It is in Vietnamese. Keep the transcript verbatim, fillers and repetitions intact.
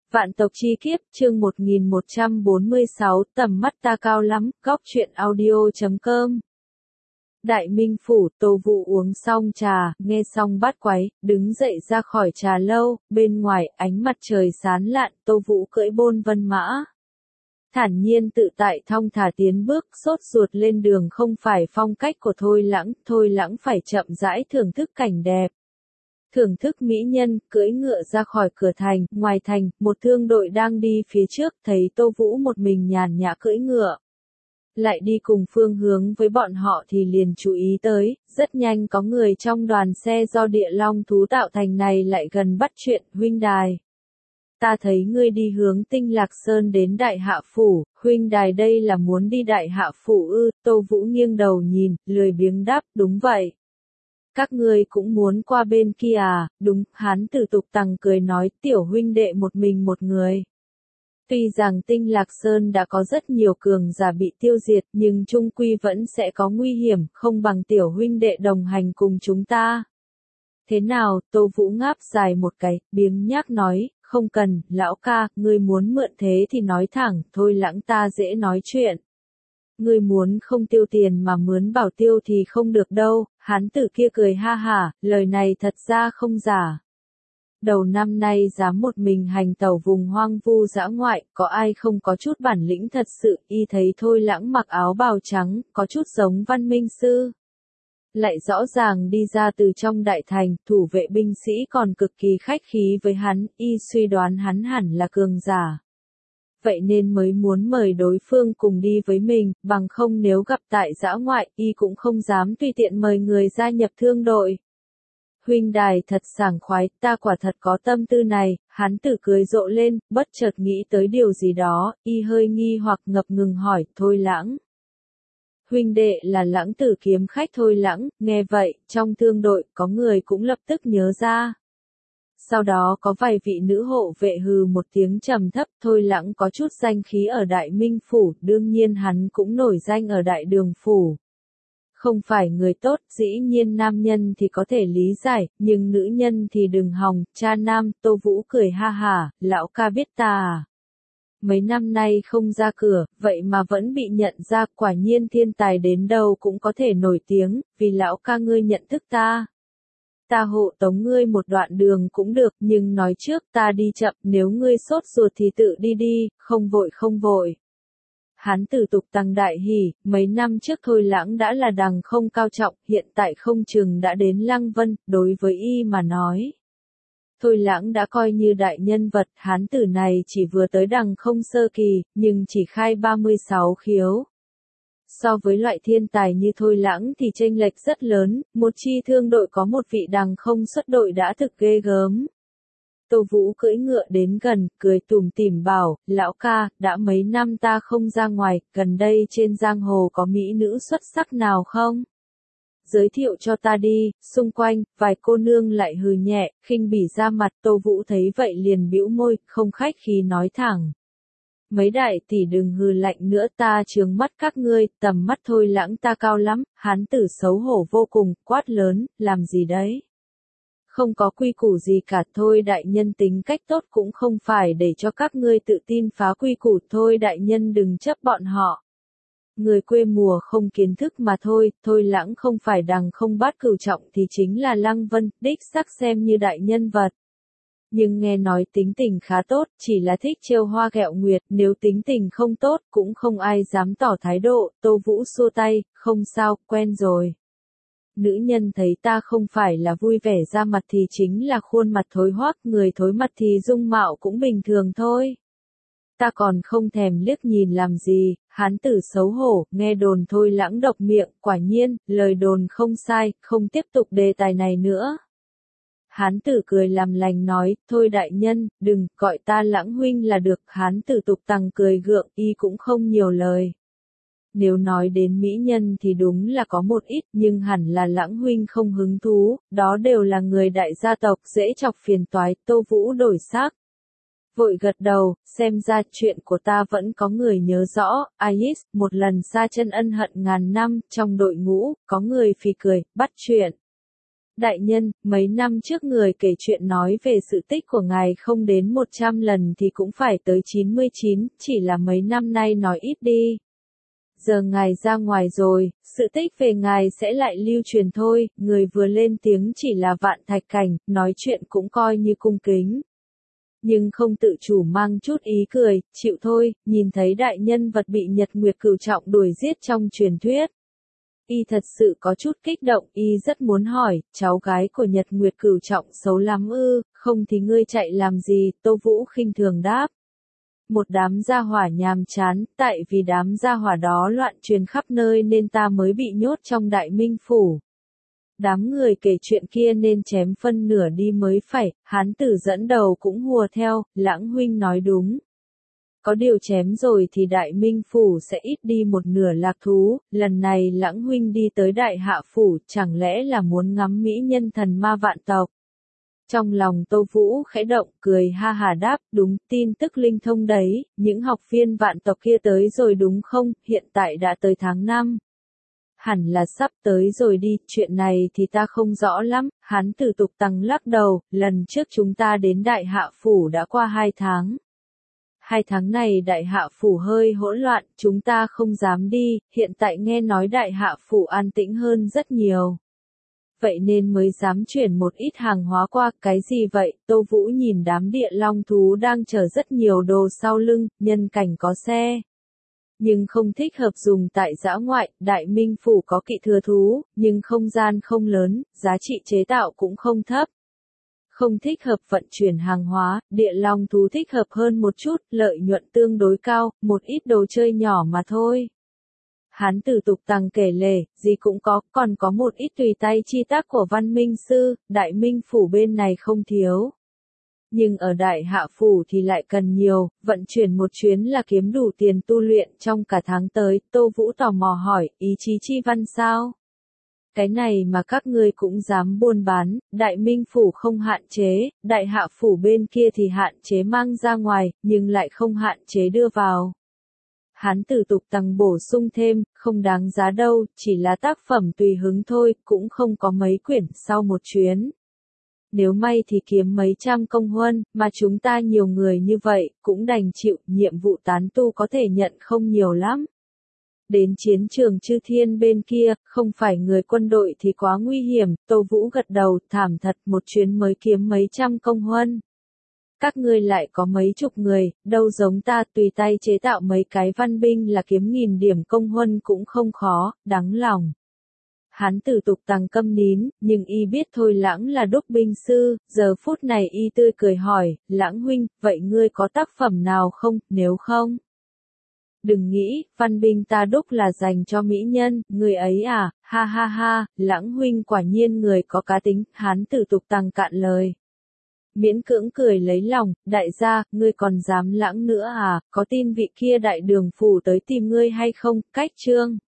Vạn tộc chi kiếp, chương một nghìn một trăm bốn mươi sáu, tầm mắt ta cao lắm, góc truyện audio chấm com. Đại Minh Phủ, Tô Vũ uống xong trà, nghe xong bát quái, đứng dậy ra khỏi trà lâu, bên ngoài, ánh mặt trời sáng lạn, Tô Vũ cưỡi bôn vân mã. Thản nhiên tự tại thong thả tiến bước, sốt ruột lên đường không phải phong cách của Thôi Lãng, Thôi Lãng phải chậm rãi thưởng thức cảnh đẹp. Thưởng thức mỹ nhân, cưỡi ngựa ra khỏi cửa thành, ngoài thành, một thương đội đang đi phía trước, thấy Tô Vũ một mình nhàn nhã cưỡi ngựa. Lại đi cùng phương hướng với bọn họ thì liền chú ý tới, rất nhanh có người trong đoàn xe do địa long thú tạo thành này lại gần bắt chuyện, huynh đài. Ta thấy ngươi đi hướng Tinh Lạc Sơn đến Đại Hạ Phủ, huynh đài đây là muốn đi Đại Hạ Phủ ư, Tô Vũ nghiêng đầu nhìn, lười biếng đáp, đúng vậy. Các ngươi cũng muốn qua bên kia à, đúng, hán tử tục tằng cười nói, tiểu huynh đệ một mình một người. Tuy rằng Tinh Lạc Sơn đã có rất nhiều cường giả bị tiêu diệt, nhưng chung quy vẫn sẽ có nguy hiểm, không bằng tiểu huynh đệ đồng hành cùng chúng ta. Thế nào, Tô Vũ ngáp dài một cái, biếng nhác nói, không cần, lão ca, ngươi muốn mượn thế thì nói thẳng, Thôi Lãng ta dễ nói chuyện. Ngươi muốn không tiêu tiền mà mướn bảo tiêu thì không được đâu, hán tử kia cười ha hả, lời này thật ra không giả. Đầu năm nay dám một mình hành tẩu vùng hoang vu dã ngoại, có ai không có chút bản lĩnh thật sự, y thấy Thôi Lãng mặc áo bào trắng, có chút giống văn minh sư. Lại rõ ràng đi ra từ trong đại thành, thủ vệ binh sĩ còn cực kỳ khách khí với hắn, y suy đoán hắn hẳn là cường giả. Vậy nên mới muốn mời đối phương cùng đi với mình, bằng không nếu gặp tại dã ngoại, y cũng không dám tùy tiện mời người gia nhập thương đội. Huynh đài thật sảng khoái, ta quả thật có tâm tư này, hắn tử cười rộ lên, bất chợt nghĩ tới điều gì đó, y hơi nghi hoặc ngập ngừng hỏi, Thôi Lãng. Huynh đệ là Lãng tử kiếm khách Thôi Lãng, nghe vậy, trong thương đội, có người cũng lập tức nhớ ra. Sau đó có vài vị nữ hộ vệ hừ một tiếng trầm thấp, Thôi Lãng có chút danh khí ở Đại Minh Phủ, đương nhiên hắn cũng nổi danh ở Đại Đường Phủ. Không phải người tốt, dĩ nhiên nam nhân thì có thể lý giải, nhưng nữ nhân thì đừng hòng, cha nam, Tô Vũ cười ha hả, lão ca biết ta à. Mấy năm nay không ra cửa, vậy mà vẫn bị nhận ra, quả nhiên thiên tài đến đâu cũng có thể nổi tiếng, vì lão ca ngươi nhận thức ta. Ta hộ tống ngươi một đoạn đường cũng được, nhưng nói trước ta đi chậm, nếu ngươi sốt ruột thì tự đi đi, không vội không vội. Hán tử tục tăng đại hỉ, mấy năm trước Thôi Lãng đã là đằng không cao trọng, hiện tại không chừng đã đến Lăng Vân, đối với y mà nói. Thôi Lãng đã coi như đại nhân vật, hán tử này chỉ vừa tới đằng không sơ kỳ, nhưng chỉ khai ba mươi sáu khiếu. So với loại thiên tài như Thôi Lãng thì chênh lệch rất lớn, một chi thương đội có một vị đằng không xuất đội đã thực ghê gớm. Tô Vũ cưỡi ngựa đến gần, cười tủm tỉm bảo, lão ca, đã mấy năm ta không ra ngoài, gần đây trên giang hồ có mỹ nữ xuất sắc nào không? Giới thiệu cho ta đi, xung quanh, vài cô nương lại hừ nhẹ, khinh bỉ ra mặt, Tô Vũ thấy vậy liền bĩu môi, không khách khí nói thẳng. Mấy đại tỷ đừng hừ lạnh nữa, ta chướng mắt các ngươi, tầm mắt Thôi Lãng ta cao lắm, hán tử xấu hổ vô cùng, quát lớn, làm gì đấy? Không có quy củ gì cả, thôi đại nhân tính cách tốt cũng không phải để cho các ngươi tự tin phá quy củ, thôi đại nhân đừng chấp bọn họ. Người quê mùa không kiến thức mà thôi, Thôi Lãng không phải đằng không bát cửu trọng thì chính là Lăng Vân, đích xác xem như đại nhân vật. Nhưng nghe nói tính tình khá tốt, chỉ là thích trêu hoa ghẹo nguyệt, nếu tính tình không tốt cũng không ai dám tỏ thái độ, Tô Vũ xua tay, không sao, quen rồi. Nữ nhân thấy ta không phải là vui vẻ ra mặt thì chính là khuôn mặt thối hoắc, người thối mặt thì dung mạo cũng bình thường thôi. Ta còn không thèm liếc nhìn làm gì, hán tử xấu hổ, nghe đồn Thôi Lãng độc miệng, quả nhiên, lời đồn không sai, không tiếp tục đề tài này nữa. Hán tử cười làm lành nói, thôi đại nhân, đừng, gọi ta Lãng huynh là được, hán tử tục tằng cười gượng, y cũng không nhiều lời. Nếu nói đến mỹ nhân thì đúng là có một ít, nhưng hẳn là Lãng huynh không hứng thú, đó đều là người đại gia tộc dễ chọc phiền toái, Tô Vũ đổi sắc. Vội gật đầu, xem ra chuyện của ta vẫn có người nhớ rõ, Ais, một lần xa chân ân hận ngàn năm, trong đội ngũ, có người phì cười, bắt chuyện. Đại nhân, mấy năm trước người kể chuyện nói về sự tích của ngài không đến một trăm lần thì cũng phải tới chín mươi chín, chỉ là mấy năm nay nói ít đi. Giờ ngài ra ngoài rồi, sự tích về ngài sẽ lại lưu truyền thôi, người vừa lên tiếng chỉ là Vạn Thạch Cảnh, nói chuyện cũng coi như cung kính. Nhưng không tự chủ mang chút ý cười, chịu thôi, nhìn thấy đại nhân vật bị Nhật Nguyệt Cửu Trọng đuổi giết trong truyền thuyết. Y thật sự có chút kích động, y rất muốn hỏi, cháu gái của Nhật Nguyệt Cửu Trọng xấu lắm ư, không thì ngươi chạy làm gì, Tô Vũ khinh thường đáp. Một đám gia hỏa nhàm chán, tại vì đám gia hỏa đó loạn truyền khắp nơi nên ta mới bị nhốt trong Đại Minh Phủ. Đám người kể chuyện kia nên chém phân nửa đi mới phải, hán tử dẫn đầu cũng hùa theo, Lãng huynh nói đúng. Có điều chém rồi thì Đại Minh Phủ sẽ ít đi một nửa lạc thú, lần này Lãng huynh đi tới Đại Hạ Phủ chẳng lẽ là muốn ngắm mỹ nhân thần ma vạn tộc. Trong lòng Tô Vũ khẽ động, cười ha hà đáp, đúng, tin tức linh thông đấy, những học viên vạn tộc kia tới rồi đúng không, hiện tại đã tới tháng năm. Hẳn là sắp tới rồi đi, chuyện này thì ta không rõ lắm, hắn tử tục tăng lắc đầu, lần trước chúng ta đến Đại Hạ Phủ đã qua hai tháng. Hai tháng này Đại Hạ Phủ hơi hỗn loạn, chúng ta không dám đi, hiện tại nghe nói Đại Hạ Phủ an tĩnh hơn rất nhiều. Vậy nên mới dám chuyển một ít hàng hóa qua, cái gì vậy, Tô Vũ nhìn đám địa long thú đang chở rất nhiều đồ sau lưng, nhân cảnh có xe. Nhưng không thích hợp dùng tại dã ngoại, Đại Minh Phủ có kỵ thừa thú, nhưng không gian không lớn, giá trị chế tạo cũng không thấp. Không thích hợp vận chuyển hàng hóa, địa long thú thích hợp hơn một chút, lợi nhuận tương đối cao, một ít đồ chơi nhỏ mà thôi. Hán tử tục tăng kể lể, gì cũng có, còn có một ít tùy tay chi tác của Văn Minh Sư, Đại Minh Phủ bên này không thiếu. Nhưng ở Đại Hạ Phủ thì lại cần nhiều, vận chuyển một chuyến là kiếm đủ tiền tu luyện trong cả tháng tới, Tô Vũ tò mò hỏi, ý chí chi văn sao? Cái này mà các ngươi cũng dám buôn bán, Đại Minh Phủ không hạn chế, Đại Hạ Phủ bên kia thì hạn chế mang ra ngoài, nhưng lại không hạn chế đưa vào. Hán tử tục tăng bổ sung thêm, không đáng giá đâu, chỉ là tác phẩm tùy hứng thôi, cũng không có mấy quyển sau một chuyến. Nếu may thì kiếm mấy trăm công huân, mà chúng ta nhiều người như vậy, cũng đành chịu, nhiệm vụ tán tu có thể nhận không nhiều lắm. Đến chiến trường Chư Thiên bên kia, không phải người quân đội thì quá nguy hiểm, Tô Vũ gật đầu, thảm thật, một chuyến mới kiếm mấy trăm công huân. Các ngươi lại có mấy chục người, đâu giống ta tùy tay chế tạo mấy cái văn binh là kiếm nghìn điểm công huân cũng không khó, đáng lòng. Hán tử tục tăng câm nín, nhưng y biết thôi Lãng là đúc binh sư, giờ phút này y tươi cười hỏi, Lãng huynh, vậy ngươi có tác phẩm nào không, nếu không? Đừng nghĩ, văn binh ta đúc là dành cho mỹ nhân, người ấy à, ha ha ha, Lãng huynh quả nhiên người có cá tính, hán tử tục tăng cạn lời. Miễn cưỡng cười lấy lòng, đại gia, ngươi còn dám Lãng nữa à, có tin vị kia đại đường phủ tới tìm ngươi hay không, cách chương.